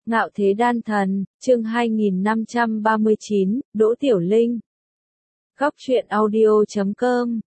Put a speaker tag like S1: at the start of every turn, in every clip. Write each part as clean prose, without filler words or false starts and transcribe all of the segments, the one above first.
S1: Ngạo thế đan thần, chương 2539, Đỗ Tiểu Linh. Góc truyện audio.com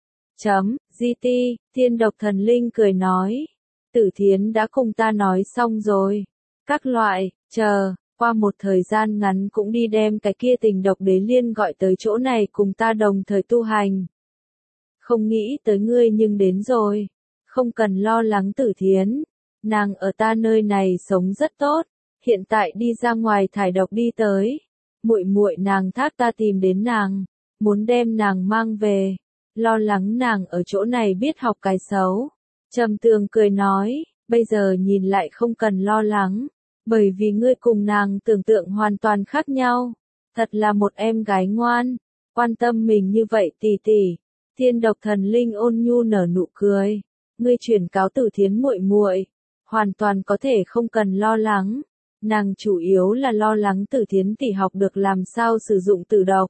S1: .gt, Thiên Độc Thần Linh cười nói. Tử Thiến đã cùng ta nói xong rồi. Các loại, qua một thời gian ngắn cũng đi đem cái kia Tình Độc Đế Liên gọi tới chỗ này cùng ta đồng thời tu hành. Không nghĩ tới ngươi nhưng đến rồi. Không cần lo lắng Tử Thiến. Nàng ở ta nơi này sống rất tốt. Hiện tại đi ra ngoài thải độc đi tới. Muội muội nàng thác ta tìm đến nàng. Muốn đem nàng mang về. Lo lắng nàng ở chỗ này biết học cái xấu. Trầm Tường cười nói, bây giờ nhìn lại không cần lo lắng. Bởi vì ngươi cùng nàng tưởng tượng hoàn toàn khác nhau. Thật là một em gái ngoan. Quan tâm mình như vậy tỷ tỷ. Thiên Độc Thần Linh ôn nhu nở nụ cười. Ngươi chuyển cáo Tử Thiến muội muội, hoàn toàn có thể không cần lo lắng. Nàng chủ yếu là lo lắng Tử Thiến tỷ học được làm sao sử dụng tử độc.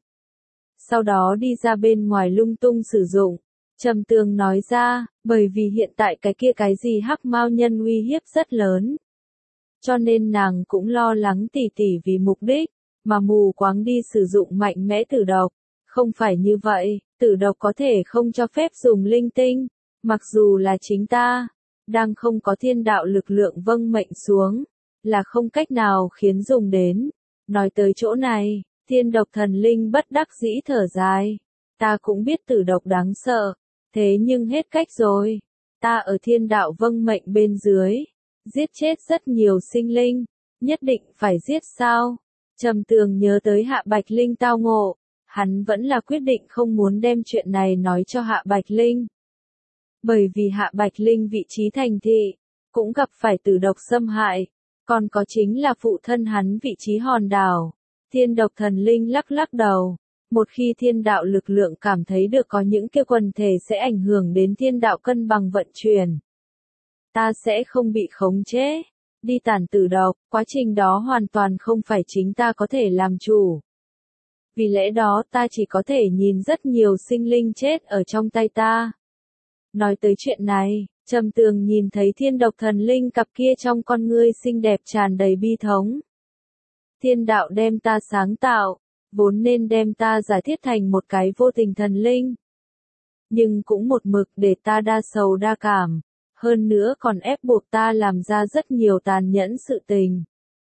S1: Sau đó đi ra bên ngoài lung tung sử dụng. Trầm Tường nói ra, bởi vì hiện tại cái kia cái gì hắc mao nhân uy hiếp rất lớn. Cho nên nàng cũng lo lắng tỷ tỷ vì mục đích, mà mù quáng đi sử dụng mạnh mẽ tử độc. Không phải như vậy, tử độc có thể không cho phép dùng linh tinh. Mặc dù là chính ta, đang không có thiên đạo lực lượng vâng mệnh xuống, là không cách nào khiến dùng đến. Nói tới chỗ này, Thiên Độc Thần Linh bất đắc dĩ thở dài. Ta cũng biết tử độc đáng sợ, thế nhưng hết cách rồi. Ta ở thiên đạo vâng mệnh bên dưới, giết chết rất nhiều sinh linh, nhất định phải giết sao? Trầm Tường nhớ tới Hạ Bạch Linh tao ngộ, hắn vẫn là quyết định không muốn đem chuyện này nói cho Hạ Bạch Linh. Bởi vì Hạ Bạch Linh vị trí thành thị, cũng gặp phải tử độc xâm hại, còn có chính là phụ thân hắn vị trí hòn đảo. Thiên Độc Thần Linh lắc lắc đầu, một khi thiên đạo lực lượng cảm thấy được có những kia quần thể sẽ ảnh hưởng đến thiên đạo cân bằng vận chuyển. Ta sẽ không bị khống chế, đi tản tử độc, quá trình đó hoàn toàn không phải chính ta có thể làm chủ. Vì lẽ đó ta chỉ có thể nhìn rất nhiều sinh linh chết ở trong tay ta. Nói tới chuyện này, Trầm Tường nhìn thấy Thiên Độc Thần Linh cặp kia trong con ngươi xinh đẹp tràn đầy bi thống. Thiên đạo đem ta sáng tạo, vốn nên đem ta giải thiết thành một cái vô tình thần linh. Nhưng cũng một mực để ta đa sầu đa cảm, hơn nữa còn ép buộc ta làm ra rất nhiều tàn nhẫn sự tình.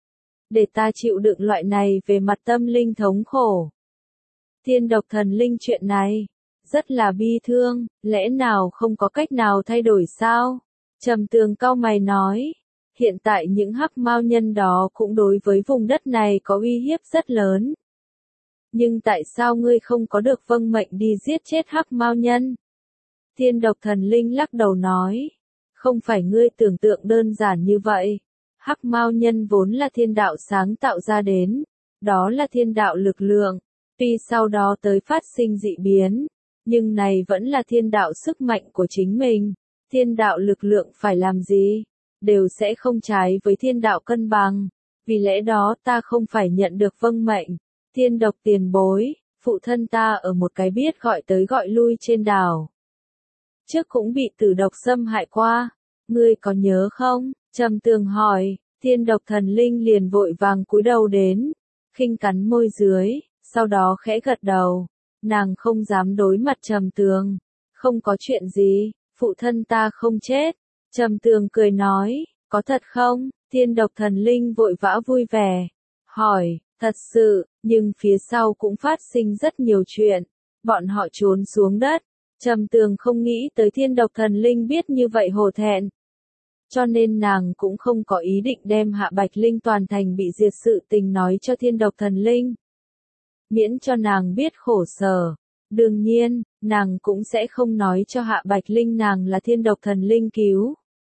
S1: Để ta chịu đựng loại này về mặt tâm linh thống khổ. Thiên Độc Thần Linh chuyện này rất là bi thương, lẽ nào không có cách nào thay đổi sao? Trầm Tường cau mày nói, hiện tại những hắc mao nhân đó cũng đối với vùng đất này có uy hiếp rất lớn. Nhưng tại sao ngươi không có được vâng mệnh đi giết chết hắc mao nhân? Thiên Độc Thần Linh lắc đầu nói, không phải ngươi tưởng tượng đơn giản như vậy. Hắc mao nhân vốn là thiên đạo sáng tạo ra đến, đó là thiên đạo lực lượng, tuy sau đó tới phát sinh dị biến. Nhưng này vẫn là thiên đạo sức mạnh của chính mình. Thiên đạo lực lượng phải làm gì, đều sẽ không trái với thiên đạo cân bằng. Vì lẽ đó ta không phải nhận được vâng mệnh. Thiên Độc tiền bối, phụ thân ta ở một cái biết gọi tới gọi lui trên đảo. Trước cũng bị tử độc xâm hại qua. Ngươi có nhớ không? Trầm Tường hỏi. Thiên Độc Thần Linh liền vội vàng cúi đầu đến, khinh cắn môi dưới, sau đó khẽ gật đầu. Nàng không dám đối mặt Trầm Tường. Không có chuyện gì, phụ thân ta không chết. Trầm Tường cười nói, có thật không? Thiên Độc Thần Linh vội vã vui vẻ. Hỏi, thật sự, nhưng phía sau cũng phát sinh rất nhiều chuyện. Bọn họ trốn xuống đất. Trầm Tường không nghĩ tới Thiên Độc Thần Linh biết như vậy hổ thẹn. Cho nên nàng cũng không có ý định đem Hạ Bạch Linh toàn thành bị diệt sự tình nói cho Thiên Độc Thần Linh. Miễn cho nàng biết khổ sở. Đương nhiên, nàng cũng sẽ không nói cho Hạ Bạch Linh nàng là Thiên Độc Thần Linh cứu.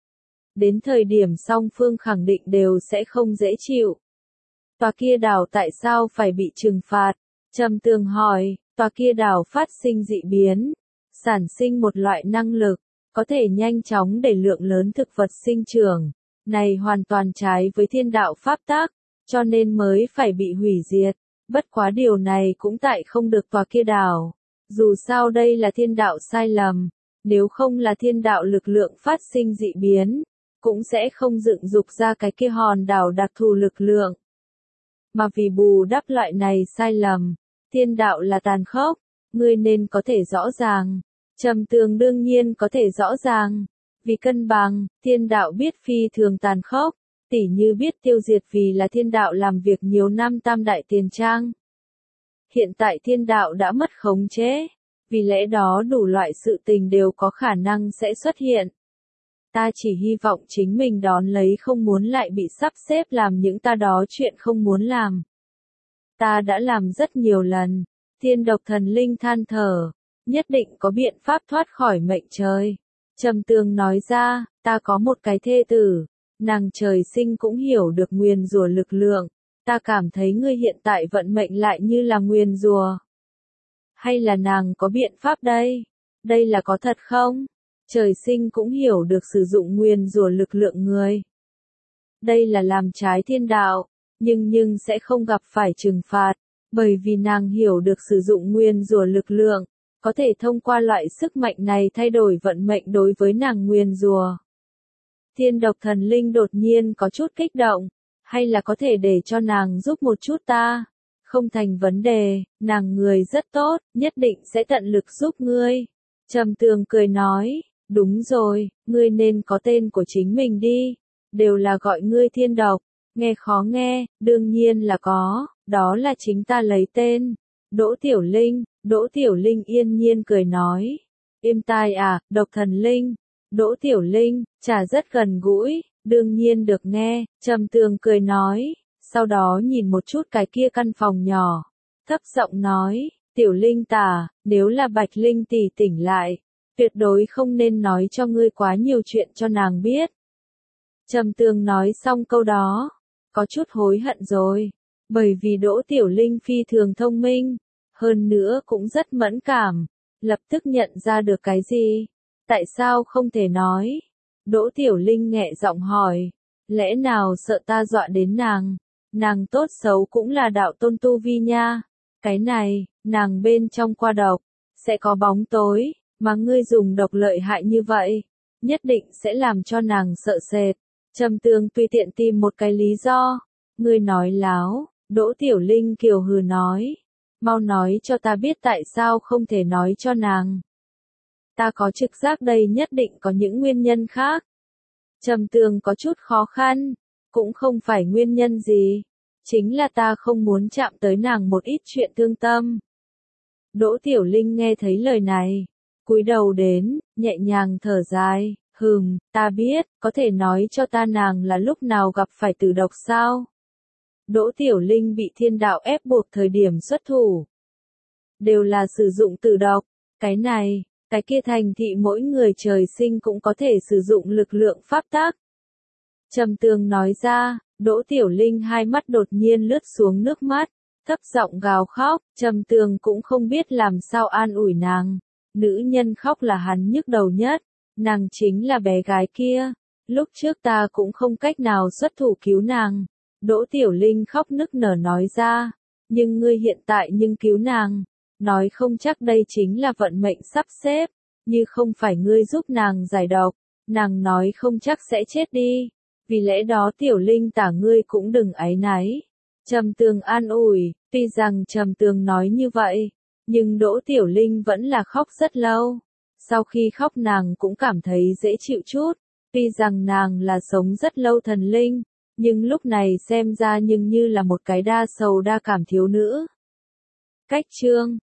S1: Đến thời điểm song phương khẳng định đều sẽ không dễ chịu. Tòa kia đảo tại sao phải bị trừng phạt? Trầm Tường hỏi, tòa kia đảo phát sinh dị biến, sản sinh một loại năng lực, có thể nhanh chóng để lượng lớn thực vật sinh trưởng. Này hoàn toàn trái với thiên đạo pháp tắc, cho nên mới phải bị hủy diệt. Bất quá điều này cũng tại không được tòa kia đảo. Dù sao đây là thiên đạo sai lầm, nếu không là thiên đạo lực lượng phát sinh dị biến, cũng sẽ không dựng dục ra cái kia hòn đảo đặc thù lực lượng. Mà vì bù đắp loại này sai lầm, thiên đạo là tàn khốc, ngươi nên có thể rõ ràng. Trầm Tường đương nhiên có thể rõ ràng. Vì cân bằng, thiên đạo biết phi thường tàn khốc, tỉ như biết tiêu diệt vì là thiên đạo làm việc nhiều năm tam đại tiền trang. Hiện tại thiên đạo đã mất khống chế, vì lẽ đó đủ loại sự tình đều có khả năng sẽ xuất hiện. Ta chỉ hy vọng chính mình đón lấy không muốn lại bị sắp xếp làm những ta đó chuyện không muốn làm. Ta đã làm rất nhiều lần, Thiên Độc Thần Linh than thở, nhất định có biện pháp thoát khỏi mệnh trời. Trầm Tường nói ra, ta có một cái thê tử, nàng trời sinh cũng hiểu được nguyền rủa lực lượng, ta cảm thấy ngươi hiện tại vận mệnh lại như là nguyền rủa. Hay là nàng có biện pháp đây? Đây là có thật không? Trời sinh cũng hiểu được sử dụng nguyền rủa lực lượng người. Đây là làm trái thiên đạo, nhưng sẽ không gặp phải trừng phạt, bởi vì nàng hiểu được sử dụng nguyền rủa lực lượng, có thể thông qua loại sức mạnh này thay đổi vận mệnh đối với nàng nguyền rủa. Thiên Độc Thần Linh đột nhiên có chút kích động, hay là có thể để cho nàng giúp một chút ta? Không thành vấn đề, nàng người rất tốt, nhất định sẽ tận lực giúp ngươi. Trầm Tường cười nói, đúng rồi, ngươi nên có tên của chính mình đi, đều là gọi ngươi Thiên Độc, nghe khó nghe, đương nhiên là có, đó là chính ta lấy tên. Đỗ Tiểu Linh, Đỗ Tiểu Linh yên nhiên cười nói, êm tai à, Độc Thần Linh, Đỗ Tiểu Linh, chả rất gần gũi, đương nhiên được nghe, Trầm Tường cười nói, sau đó nhìn một chút cái kia căn phòng nhỏ, thấp giọng nói, Tiểu Linh tà, nếu là Bạch Linh tỷ tỉnh lại, tuyệt đối không nên nói cho ngươi quá nhiều chuyện cho nàng biết. Trầm Tường nói xong câu đó, có chút hối hận rồi, bởi vì Đỗ Tiểu Linh phi thường thông minh, hơn nữa cũng rất mẫn cảm, lập tức nhận ra được cái gì, tại sao không thể nói. Đỗ Tiểu Linh nhẹ giọng hỏi, lẽ nào sợ ta dọa đến nàng tốt xấu cũng là đạo tôn tu vi nha, cái này, nàng bên trong qua độc, sẽ có bóng tối, mà ngươi dùng độc lợi hại như vậy, nhất định sẽ làm cho nàng sợ sệt. Trầm Tường tùy tiện tìm một cái lý do, ngươi nói láo, Đỗ Tiểu Linh kiều hừ nói, mau nói cho ta biết tại sao không thể nói cho nàng. Ta có trực giác đây nhất định có những nguyên nhân khác. Trầm Tường có chút khó khăn, cũng không phải nguyên nhân gì, chính là ta không muốn chạm tới nàng một ít chuyện thương tâm. Đỗ Tiểu Linh nghe thấy lời này, cúi đầu đến, nhẹ nhàng thở dài, ta biết, có thể nói cho ta nàng là lúc nào gặp phải tử độc sao? Đỗ Tiểu Linh bị thiên đạo ép buộc thời điểm xuất thủ. Đều là sử dụng tử độc, cái này, cái kia thành thị mỗi người trời sinh cũng có thể sử dụng lực lượng pháp tắc. Trầm Tường nói ra, Đỗ Tiểu Linh hai mắt đột nhiên lướt xuống nước mắt, thấp giọng gào khóc, Trầm Tường cũng không biết làm sao an ủi nàng. Nữ nhân khóc là hắn nhức đầu nhất, nàng chính là bé gái kia, lúc trước ta cũng không cách nào xuất thủ cứu nàng. Đỗ Tiểu Linh khóc nức nở nói ra, nhưng ngươi hiện tại nhưng cứu nàng, nói không chắc đây chính là vận mệnh sắp xếp, như không phải ngươi giúp nàng giải độc, nàng nói không chắc sẽ chết đi, vì lẽ đó Tiểu Linh tả ngươi cũng đừng áy náy. Trầm Tường an ủi, tuy rằng Trầm Tường nói như vậy, nhưng Đỗ Tiểu Linh vẫn là khóc rất lâu. Sau khi khóc nàng cũng cảm thấy dễ chịu chút, tuy rằng nàng là sống rất lâu thần linh, nhưng lúc này xem ra nhưng như là một cái đa sầu đa cảm thiếu nữ. Cách chương